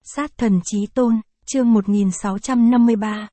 Sát thần chí tôn, chương 1653,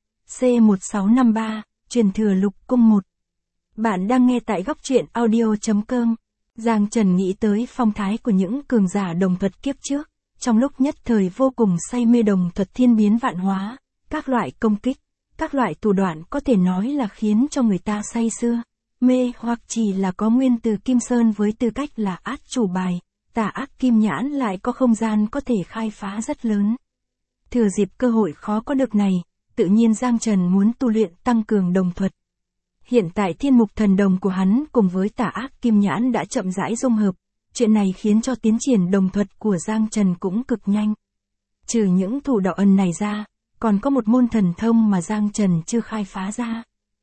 C1653, truyền thừa lục cung 1. Bạn đang nghe tại góc truyện audio.com. Giang Trần nghĩ tới phong thái của những cường giả đồng thuật kiếp trước, trong lúc nhất thời vô cùng say mê đồng thuật thiên biến vạn hóa, các loại công kích, các loại thủ đoạn có thể nói là khiến cho người ta say sưa, mê hoặc chỉ là có nguyên từ Kim Sơn với tư cách là át chủ bài, tà ác kim nhãn lại có không gian có thể khai phá rất lớn. Thừa dịp cơ hội khó có được này, tự nhiên Giang Trần muốn tu luyện tăng cường đồng thuật. Hiện tại thiên mục thần đồng của hắn cùng với tà ác kim nhãn đã chậm rãi dung hợp, chuyện này khiến cho tiến triển đồng thuật của Giang Trần cũng cực nhanh. Trừ những thủ đạo ẩn này ra, còn có một môn thần thông mà Giang Trần chưa khai phá ra.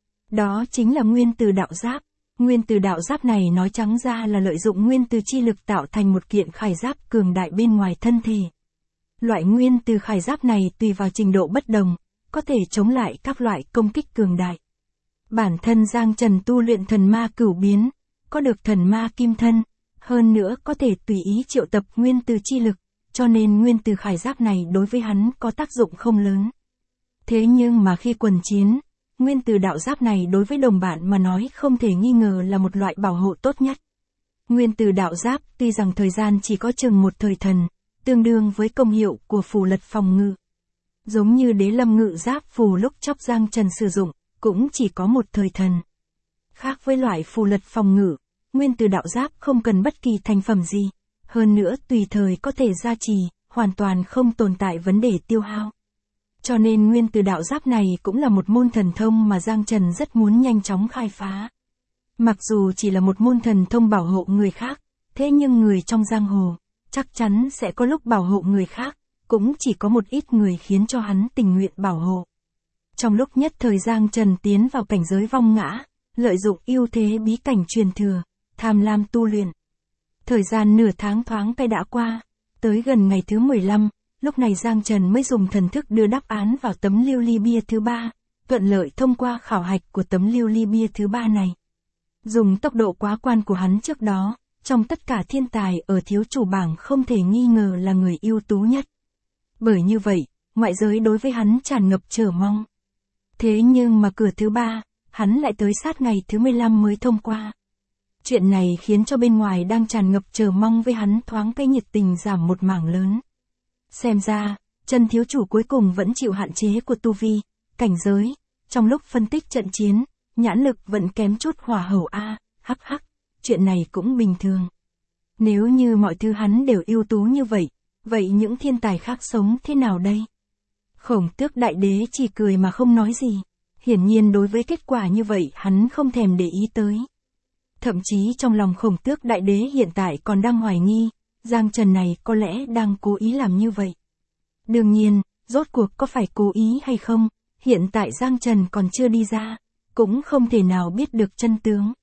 Đó chính là nguyên từ đạo giáp. Nguyên từ đạo giáp này nói trắng ra là lợi dụng nguyên từ chi lực tạo thành một kiện khải giáp cường đại bên ngoài thân thể. Loại nguyên từ khải giáp này tùy vào trình độ bất đồng, có thể chống lại các loại công kích cường đại. Bản thân Giang Trần tu luyện thần ma cửu biến, có được thần ma kim thân, hơn nữa có thể tùy ý triệu tập nguyên từ chi lực, cho nên nguyên từ khải giáp này đối với hắn có tác dụng không lớn. Thế nhưng mà khi quần chiến, nguyên từ đạo giáp này đối với đồng bạn mà nói không thể nghi ngờ là một loại bảo hộ tốt nhất. Nguyên từ đạo giáp tuy rằng thời gian chỉ có chừng một thời thần, tương đương với công hiệu của phù lật phòng ngự. Giống như đế lâm ngự giáp phù lúc chóc Giang Trần sử dụng, cũng chỉ có một thời thần. Khác với loại phù lật phòng ngự, nguyên từ đạo giáp không cần bất kỳ thành phẩm gì, hơn nữa tùy thời có thể gia trì, hoàn toàn không tồn tại vấn đề tiêu hao. Cho nên nguyên từ đạo giáp này cũng là một môn thần thông mà Giang Trần rất muốn nhanh chóng khai phá. Mặc dù chỉ là một môn thần thông bảo hộ người khác, thế nhưng người trong giang hồ, chắc chắn sẽ có lúc bảo hộ người khác, cũng chỉ có một ít người khiến cho hắn tình nguyện bảo hộ. Trong lúc nhất thời Giang Trần tiến vào cảnh giới vong ngã, lợi dụng ưu thế bí cảnh truyền thừa, tham lam tu luyện. Thời gian nửa tháng thoáng cái đã qua, tới gần ngày thứ 15, lúc này Giang Trần mới dùng thần thức đưa đáp án vào tấm lưu ly bia thứ 3, thuận lợi thông qua khảo hạch của tấm lưu ly bia thứ 3 này. Dùng tốc độ quá quan của hắn trước đó, trong tất cả thiên tài ở thiếu chủ bảng không thể nghi ngờ là người ưu tú nhất. Bởi như vậy, ngoại giới đối với hắn tràn ngập chờ mong. Thế nhưng mà cửa thứ 3, hắn lại tới sát ngày thứ 15 mới thông qua. Chuyện này khiến cho bên ngoài đang tràn ngập chờ mong với hắn thoáng cái nhiệt tình giảm một mảng lớn. Xem ra, chân thiếu chủ cuối cùng vẫn chịu hạn chế của tu vi, cảnh giới, trong lúc phân tích trận chiến, nhãn lực vẫn kém chút hỏa hầu a, hắc hắc, chuyện này cũng bình thường. Nếu như mọi thứ hắn đều ưu tú như vậy, vậy những thiên tài khác sống thế nào đây? Khổng Tước đại đế chỉ cười mà không nói gì, hiển nhiên đối với kết quả như vậy hắn không thèm để ý tới. Thậm chí trong lòng Khổng Tước đại đế hiện tại còn đang hoài nghi, Giang Trần này có lẽ đang cố ý làm như vậy. Đương nhiên, rốt cuộc có phải cố ý hay không, hiện tại Giang Trần còn chưa đi ra, cũng không thể nào biết được chân tướng.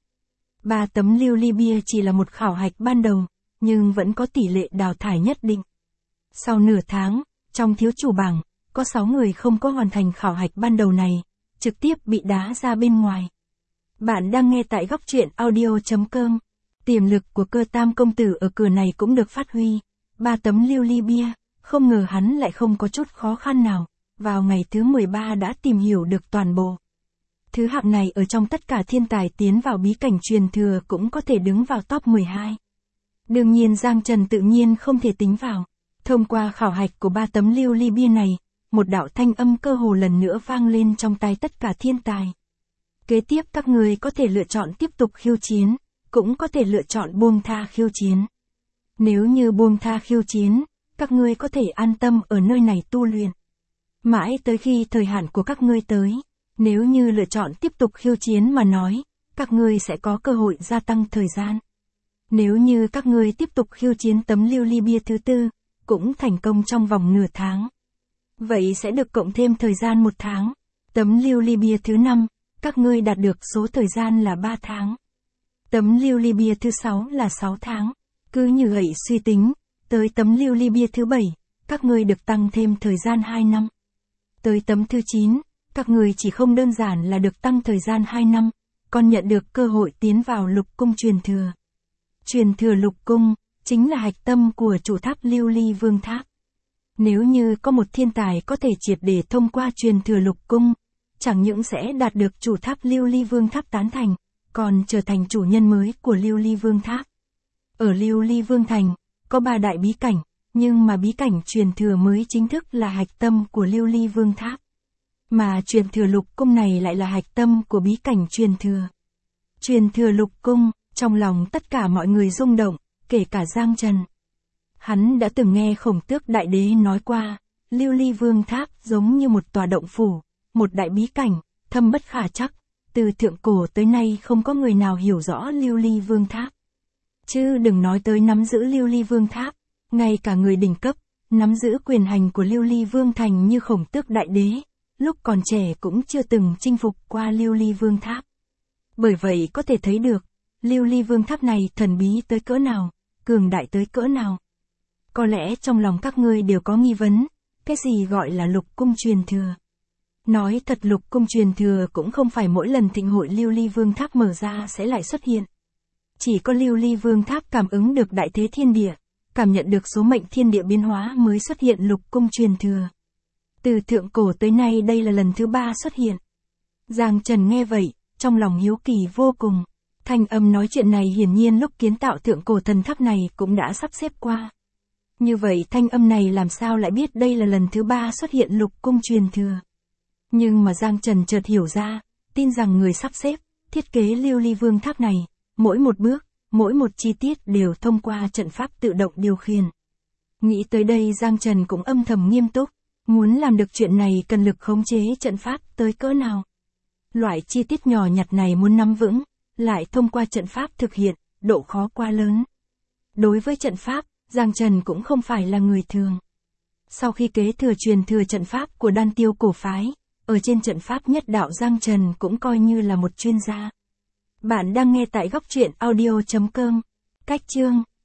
3 tấm lưu ly bia chỉ là một khảo hạch ban đầu, nhưng vẫn có tỷ lệ đào thải nhất định. Sau nửa tháng, trong thiếu chủ bảng, có 6 người không có hoàn thành khảo hạch ban đầu này, trực tiếp bị đá ra bên ngoài. Bạn đang nghe tại góc truyện audio.com. Tiềm lực của Cơ Tam công tử ở cửa này cũng được phát huy. 3 tấm lưu ly bia, không ngờ hắn lại không có chút khó khăn nào, vào ngày thứ 13 đã tìm hiểu được toàn bộ. Thứ hạng này ở trong tất cả thiên tài tiến vào bí cảnh truyền thừa cũng có thể đứng vào top 12. Đương nhiên Giang Trần tự nhiên không thể tính vào. Thông qua khảo hạch của 3 tấm lưu ly bia này, một đạo thanh âm cơ hồ lần nữa vang lên trong tai tất cả thiên tài. Kế tiếp các người có thể lựa chọn tiếp tục khiêu chiến, cũng có thể lựa chọn buông tha khiêu chiến. Nếu như buông tha khiêu chiến, các ngươi có thể an tâm ở nơi này tu luyện. Mãi tới khi thời hạn của các ngươi tới, nếu như lựa chọn tiếp tục khiêu chiến mà nói, các ngươi sẽ có cơ hội gia tăng thời gian. Nếu như các ngươi tiếp tục khiêu chiến tấm lưu ly bia thứ 4, cũng thành công trong vòng nửa tháng. Vậy sẽ được cộng thêm thời gian 1 tháng. Tấm lưu ly bia thứ 5, các ngươi đạt được số thời gian là 3 tháng. Tấm lưu ly bia thứ 6 là 6 tháng. Cứ như vậy suy tính, tới tấm lưu ly bia thứ 7, các ngươi được tăng thêm thời gian 2 năm. Tới tấm thứ 9, các ngươi chỉ không đơn giản là được tăng thời gian 2 năm, còn nhận được cơ hội tiến vào lục cung truyền thừa. Truyền thừa lục cung, chính là hạch tâm của chủ tháp lưu ly vương tháp. Nếu như có một thiên tài có thể triệt để thông qua truyền thừa lục cung, chẳng những sẽ đạt được chủ tháp Lưu Ly Vương Tháp tán thành, còn trở thành chủ nhân mới của Lưu Ly Vương Tháp. Ở Lưu Ly Vương Thành, có 3 đại bí cảnh, nhưng mà bí cảnh truyền thừa mới chính thức là hạch tâm của Lưu Ly Vương Tháp. Mà truyền thừa lục cung này lại là hạch tâm của bí cảnh truyền thừa. Truyền thừa lục cung, trong lòng tất cả mọi người rung động, kể cả Giang Trần. Hắn đã từng nghe Khổng Tước Đại Đế nói qua, Lưu Ly Vương Tháp giống như một tòa động phủ, một đại bí cảnh, thâm bất khả trắc, từ thượng cổ tới nay không có người nào hiểu rõ Lưu Ly Vương Tháp. Chứ đừng nói tới nắm giữ Lưu Ly Vương Tháp, ngay cả người đỉnh cấp, nắm giữ quyền hành của Lưu Ly Vương Thành như Khổng Tước Đại Đế, lúc còn trẻ cũng chưa từng chinh phục qua Lưu Ly Vương Tháp. Bởi vậy có thể thấy được, Lưu Ly Vương Tháp này thần bí tới cỡ nào, cường đại tới cỡ nào. Có lẽ trong lòng các ngươi đều có nghi vấn, cái gì gọi là lục cung truyền thừa. Nói thật, lục cung truyền thừa cũng không phải mỗi lần thịnh hội Lưu Ly Vương Tháp mở ra sẽ lại xuất hiện. Chỉ có Lưu Ly Vương Tháp cảm ứng được đại thế thiên địa, cảm nhận được số mệnh thiên địa biến hóa mới xuất hiện lục cung truyền thừa. Từ thượng cổ tới nay đây là lần thứ 3 xuất hiện. Giang Trần nghe vậy, trong lòng hiếu kỳ vô cùng. Thanh âm nói chuyện này hiển nhiên lúc kiến tạo thượng cổ thần tháp này cũng đã sắp xếp qua. Như vậy thanh âm này làm sao lại biết đây là lần thứ 3 xuất hiện lục cung truyền thừa. Nhưng mà Giang Trần chợt hiểu ra, tin rằng người sắp xếp, thiết kế Lưu Ly Vương Tháp này, mỗi một bước, mỗi một chi tiết đều thông qua trận pháp tự động điều khiển. Nghĩ tới đây Giang Trần cũng âm thầm nghiêm túc, muốn làm được chuyện này cần lực khống chế trận pháp tới cỡ nào. Loại chi tiết nhỏ nhặt này muốn nắm vững, lại thông qua trận pháp thực hiện, độ khó quá lớn. Đối với trận pháp, Giang Trần cũng không phải là người thường. Sau khi kế thừa truyền thừa trận pháp của Đan Tiêu cổ phái, ở trên trận pháp nhất đạo Giang Trần cũng coi như là một chuyên gia. Bạn đang nghe tại góc truyện audio.com. Cách chương